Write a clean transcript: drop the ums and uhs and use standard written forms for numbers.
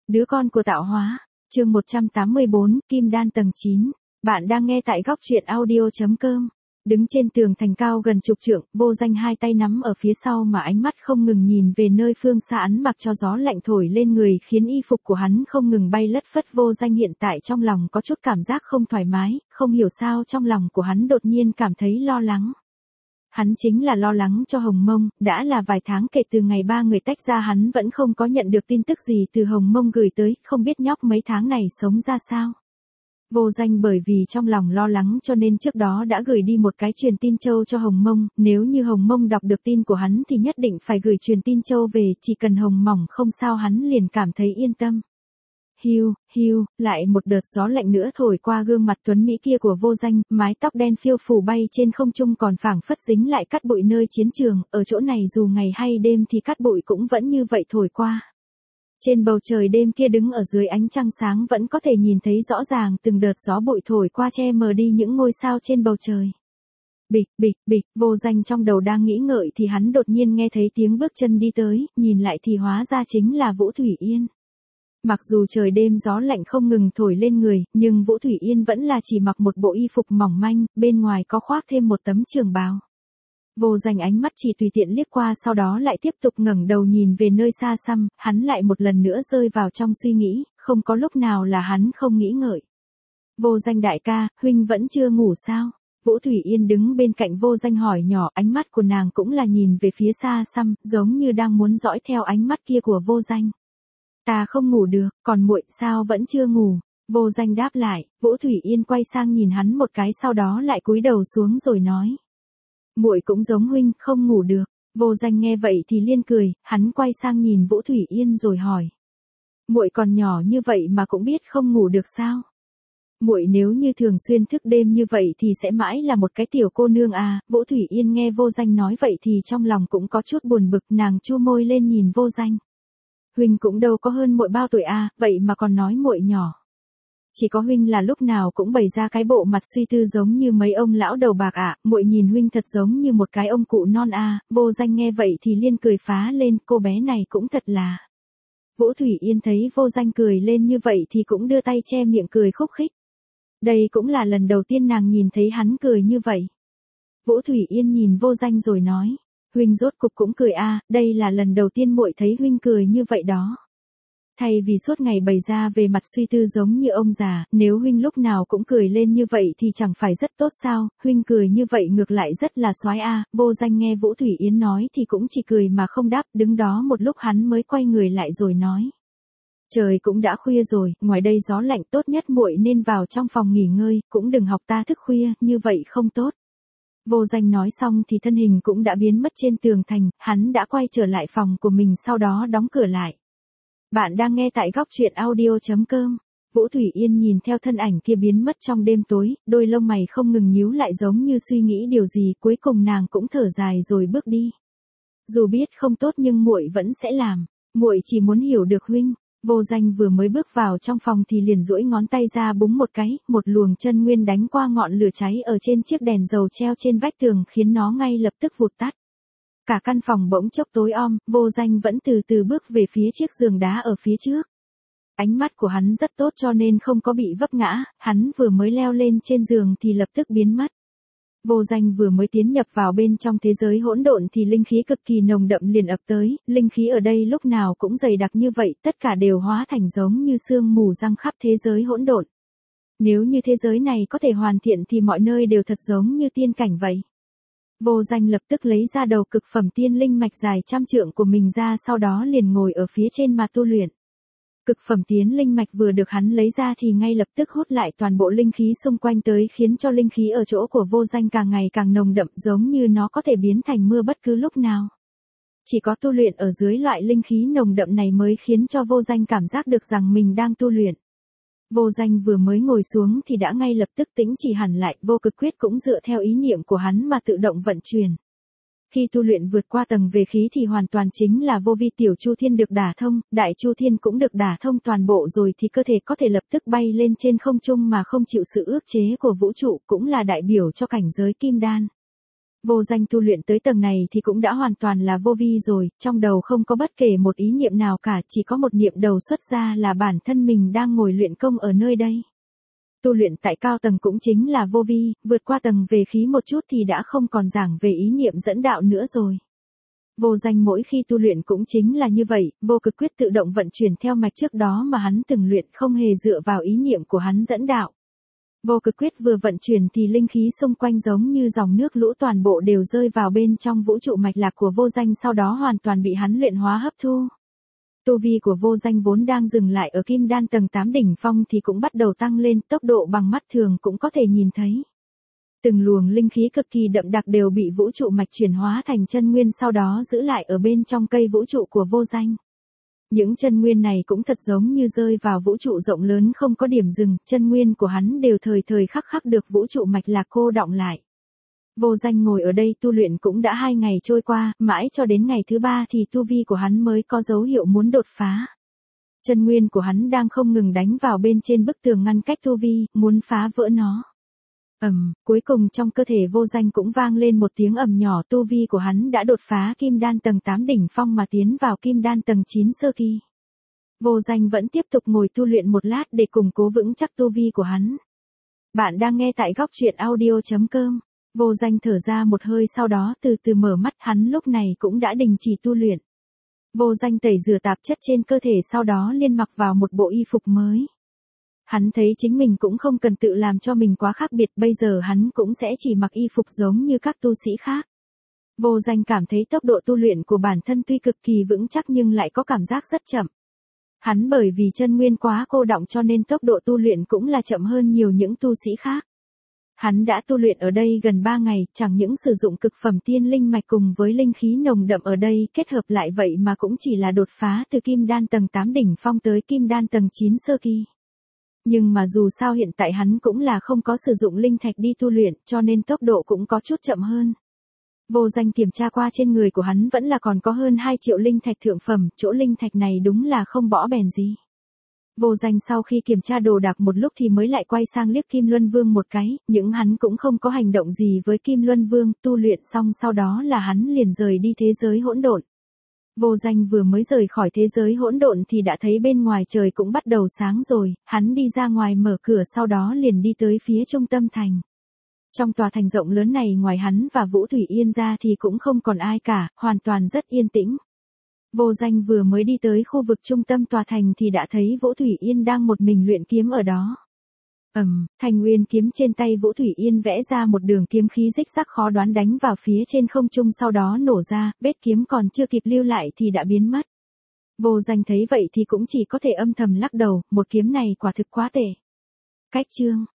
Đứa con của tạo hóa. Chương 184, Kim Đan tầng 9. Bạn đang nghe tại góc truyện audio.com. Đứng trên tường thành cao gần chục trượng, Vô Danh hai tay nắm ở phía sau mà ánh mắt không ngừng nhìn về nơi phương xa, hắn mặc cho gió lạnh thổi lên người khiến y phục của hắn không ngừng bay lất phất. Vô Danh hiện tại trong lòng có chút cảm giác không thoải mái, không hiểu sao trong lòng của hắn đột nhiên cảm thấy lo lắng. Hắn chính là lo lắng cho Hồng Mông, đã là vài tháng kể từ ngày ba người tách ra hắn vẫn không có nhận được tin tức gì từ Hồng Mông gửi tới, không biết nhóc mấy tháng này sống ra sao. Vô Danh bởi vì trong lòng lo lắng cho nên trước đó đã gửi đi một cái truyền tin châu cho Hồng Mông, nếu như Hồng Mông đọc được tin của hắn thì nhất định phải gửi truyền tin châu về, chỉ cần Hồng Mỏng không sao hắn liền cảm thấy yên tâm. Hiu, hiu, lại một đợt gió lạnh nữa thổi qua gương mặt tuấn mỹ kia của Vô Danh, mái tóc đen phiêu phù bay trên không trung còn phảng phất dính lại cát bụi nơi chiến trường, ở chỗ này dù ngày hay đêm thì cát bụi cũng vẫn như vậy thổi qua. Trên bầu trời đêm kia đứng ở dưới ánh trăng sáng vẫn có thể nhìn thấy rõ ràng từng đợt gió bụi thổi qua che mờ đi những ngôi sao trên bầu trời. Bịch, bịch, bịch, Vô Danh trong đầu đang nghĩ ngợi thì hắn đột nhiên nghe thấy tiếng bước chân đi tới, nhìn lại thì hóa ra chính là Vũ Thủy Yên. Mặc dù trời đêm gió lạnh không ngừng thổi lên người, nhưng Vũ Thủy Yên vẫn là chỉ mặc một bộ y phục mỏng manh, bên ngoài có khoác thêm một tấm trường bào. Vô Danh ánh mắt chỉ tùy tiện liếc qua sau đó lại tiếp tục ngẩng đầu nhìn về nơi xa xăm, hắn lại một lần nữa rơi vào trong suy nghĩ, không có lúc nào là hắn không nghĩ ngợi. Vô Danh đại ca, huynh vẫn chưa ngủ sao? Vũ Thủy Yên đứng bên cạnh Vô Danh hỏi nhỏ, ánh mắt của nàng cũng là nhìn về phía xa xăm, giống như đang muốn dõi theo ánh mắt kia của Vô Danh. Ta không ngủ được, còn muội sao vẫn chưa ngủ? Vô Danh đáp lại, Vũ Thủy Yên quay sang nhìn hắn một cái sau đó lại cúi đầu xuống rồi nói. Muội cũng giống huynh, không ngủ được. Vô Danh nghe vậy thì liên cười, hắn quay sang nhìn Vũ Thủy Yên rồi hỏi. Muội còn nhỏ như vậy mà cũng biết không ngủ được sao? Muội nếu như thường xuyên thức đêm như vậy thì sẽ mãi là một cái tiểu cô nương à? Vũ Thủy Yên nghe Vô Danh nói vậy thì trong lòng cũng có chút buồn bực, nàng chu môi lên nhìn Vô Danh. Huynh cũng đâu có hơn muội bao tuổi à, vậy mà còn nói muội nhỏ. Chỉ có huynh là lúc nào cũng bày ra cái bộ mặt suy tư giống như mấy ông lão đầu bạc ạ, muội nhìn huynh thật giống như một cái ông cụ non à. Vô Danh nghe vậy thì liên cười phá lên, cô bé này cũng thật là. Vũ Thủy Yên thấy Vô Danh cười lên như vậy thì cũng đưa tay che miệng cười khúc khích. Đây cũng là lần đầu tiên nàng nhìn thấy hắn cười như vậy. Vũ Thủy Yên nhìn Vô Danh rồi nói. Huynh rốt cục cũng cười à, đây là lần đầu tiên muội thấy huynh cười như vậy đó. Thay vì suốt ngày bày ra về mặt suy tư giống như ông già, nếu huynh lúc nào cũng cười lên như vậy thì chẳng phải rất tốt sao, huynh cười như vậy ngược lại rất là soái a. Vô Danh nghe Vũ Thủy Yến nói thì cũng chỉ cười mà không đáp, đứng đó một lúc hắn mới quay người lại rồi nói. Trời cũng đã khuya rồi, ngoài đây gió lạnh, tốt nhất muội nên vào trong phòng nghỉ ngơi, cũng đừng học ta thức khuya, như vậy không tốt. Vô Danh nói xong thì thân hình cũng đã biến mất trên tường thành, hắn đã quay trở lại phòng của mình sau đó đóng cửa lại. Bạn đang nghe tại góc truyện audio.com. Vũ Thủy Yên nhìn theo thân ảnh kia biến mất trong đêm tối, đôi lông mày không ngừng nhíu lại giống như suy nghĩ điều gì, cuối cùng nàng cũng thở dài rồi bước đi. Dù biết không tốt nhưng muội vẫn sẽ làm, muội chỉ muốn hiểu được huynh. Vô Danh vừa mới bước vào trong phòng thì liền duỗi ngón tay ra búng một cái, một luồng chân nguyên đánh qua ngọn lửa cháy ở trên chiếc đèn dầu treo trên vách tường khiến nó ngay lập tức vụt tắt. Cả căn phòng bỗng chốc tối om, Vô Danh vẫn từ từ bước về phía chiếc giường đá ở phía trước. Ánh mắt của hắn rất tốt cho nên không có bị vấp ngã, hắn vừa mới leo lên trên giường thì lập tức biến mất. Vô Danh vừa mới tiến nhập vào bên trong thế giới hỗn độn thì linh khí cực kỳ nồng đậm liền ập tới, linh khí ở đây lúc nào cũng dày đặc như vậy, tất cả đều hóa thành giống như sương mù giăng khắp thế giới hỗn độn. Nếu như thế giới này có thể hoàn thiện thì mọi nơi đều thật giống như tiên cảnh vậy. Vô Danh lập tức lấy ra đầu cực phẩm tiên linh mạch dài 100 trượng của mình ra sau đó liền ngồi ở phía trên mà tu luyện. Cực phẩm tiến linh mạch vừa được hắn lấy ra thì ngay lập tức hút lại toàn bộ linh khí xung quanh tới khiến cho linh khí ở chỗ của Vô Danh càng ngày càng nồng đậm giống như nó có thể biến thành mưa bất cứ lúc nào. Chỉ có tu luyện ở dưới loại linh khí nồng đậm này mới khiến cho Vô Danh cảm giác được rằng mình đang tu luyện. Vô Danh vừa mới ngồi xuống thì đã ngay lập tức tĩnh chỉ hẳn lại, vô cực quyết cũng dựa theo ý niệm của hắn mà tự động vận chuyển. Khi tu luyện vượt qua tầng về khí thì hoàn toàn chính là vô vi tiểu chu thiên được đả thông, đại chu thiên cũng được đả thông toàn bộ rồi thì cơ thể có thể lập tức bay lên trên không trung mà không chịu sự ước chế của vũ trụ, cũng là đại biểu cho cảnh giới kim đan. Vô Danh tu luyện tới tầng này thì cũng đã hoàn toàn là vô vi rồi, trong đầu không có bất kể một ý niệm nào cả, chỉ có một niệm đầu xuất ra là bản thân mình đang ngồi luyện công ở nơi đây. Tu luyện tại cao tầng cũng chính là vô vi, vượt qua tầng về khí một chút thì đã không còn giảng về ý niệm dẫn đạo nữa rồi. Vô Danh mỗi khi tu luyện cũng chính là như vậy, vô cực quyết tự động vận chuyển theo mạch trước đó mà hắn từng luyện, không hề dựa vào ý niệm của hắn dẫn đạo. Vô cực quyết vừa vận chuyển thì linh khí xung quanh giống như dòng nước lũ toàn bộ đều rơi vào bên trong vũ trụ mạch lạc của Vô Danh, sau đó hoàn toàn bị hắn luyện hóa hấp thu. Tu vi của Vô Danh vốn đang dừng lại ở kim đan tầng 8 đỉnh phong thì cũng bắt đầu tăng lên, tốc độ bằng mắt thường cũng có thể nhìn thấy. Từng luồng linh khí cực kỳ đậm đặc đều bị vũ trụ mạch chuyển hóa thành chân nguyên, sau đó giữ lại ở bên trong cây vũ trụ của Vô Danh. Những chân nguyên này cũng thật giống như rơi vào vũ trụ rộng lớn không có điểm dừng, chân nguyên của hắn đều thời thời khắc khắc được vũ trụ mạch lạc cô đọng lại. Vô Danh ngồi ở đây tu luyện cũng đã 2 ngày trôi qua, mãi cho đến ngày thứ 3 thì tu vi của hắn mới có dấu hiệu muốn đột phá. Chân nguyên của hắn đang không ngừng đánh vào bên trên bức tường ngăn cách tu vi, muốn phá vỡ nó. Cuối cùng trong cơ thể Vô Danh cũng vang lên một tiếng ầm nhỏ, tu vi của hắn đã đột phá kim đan tầng 8 đỉnh phong mà tiến vào kim đan tầng 9 sơ kỳ. Vô Danh vẫn tiếp tục ngồi tu luyện một lát để củng cố vững chắc tu vi của hắn. Bạn đang nghe tại góc truyện audio.com. Vô Danh thở ra một hơi sau đó từ từ mở mắt, hắn lúc này cũng đã đình chỉ tu luyện. Vô Danh tẩy rửa tạp chất trên cơ thể sau đó liên mặc vào một bộ y phục mới. Hắn thấy chính mình cũng không cần tự làm cho mình quá khác biệt, bây giờ hắn cũng sẽ chỉ mặc y phục giống như các tu sĩ khác. Vô Danh cảm thấy tốc độ tu luyện của bản thân tuy cực kỳ vững chắc nhưng lại có cảm giác rất chậm. Hắn bởi vì chân nguyên quá cô đọng cho nên tốc độ tu luyện cũng là chậm hơn nhiều những tu sĩ khác. Hắn đã tu luyện ở đây gần 3 ngày, chẳng những sử dụng cực phẩm tiên linh mạch cùng với linh khí nồng đậm ở đây kết hợp lại vậy mà cũng chỉ là đột phá từ kim đan tầng 8 đỉnh phong tới kim đan tầng 9 sơ kỳ. Nhưng mà dù sao hiện tại hắn cũng là không có sử dụng linh thạch đi tu luyện cho nên tốc độ cũng có chút chậm hơn. Vô Danh kiểm tra qua trên người của hắn vẫn là còn có hơn 2 triệu linh thạch thượng phẩm, chỗ linh thạch này đúng là không bỏ bèn gì. Vô Danh sau khi kiểm tra đồ đạc một lúc thì mới lại quay sang liếc Kim Luân Vương một cái, nhưng hắn cũng không có hành động gì với Kim Luân Vương, tu luyện xong sau đó là hắn liền rời đi thế giới hỗn độn. Vô Danh vừa mới rời khỏi thế giới hỗn độn thì đã thấy bên ngoài trời cũng bắt đầu sáng rồi, hắn đi ra ngoài mở cửa sau đó liền đi tới phía trung tâm thành. Trong tòa thành rộng lớn này ngoài hắn và Vũ Thủy Yên ra thì cũng không còn ai cả, hoàn toàn rất yên tĩnh. Vô Danh vừa mới đi tới khu vực trung tâm tòa thành thì đã thấy Vũ Thủy Yên đang một mình luyện kiếm ở đó. Thanh Nguyên kiếm trên tay Vũ Thủy Yên vẽ ra một đường kiếm khí rích rắc khó đoán đánh vào phía trên không trung sau đó nổ ra, vết kiếm còn chưa kịp lưu lại thì đã biến mất. Vô Danh thấy vậy thì cũng chỉ có thể âm thầm lắc đầu, một kiếm này quả thực quá tệ. Cách chương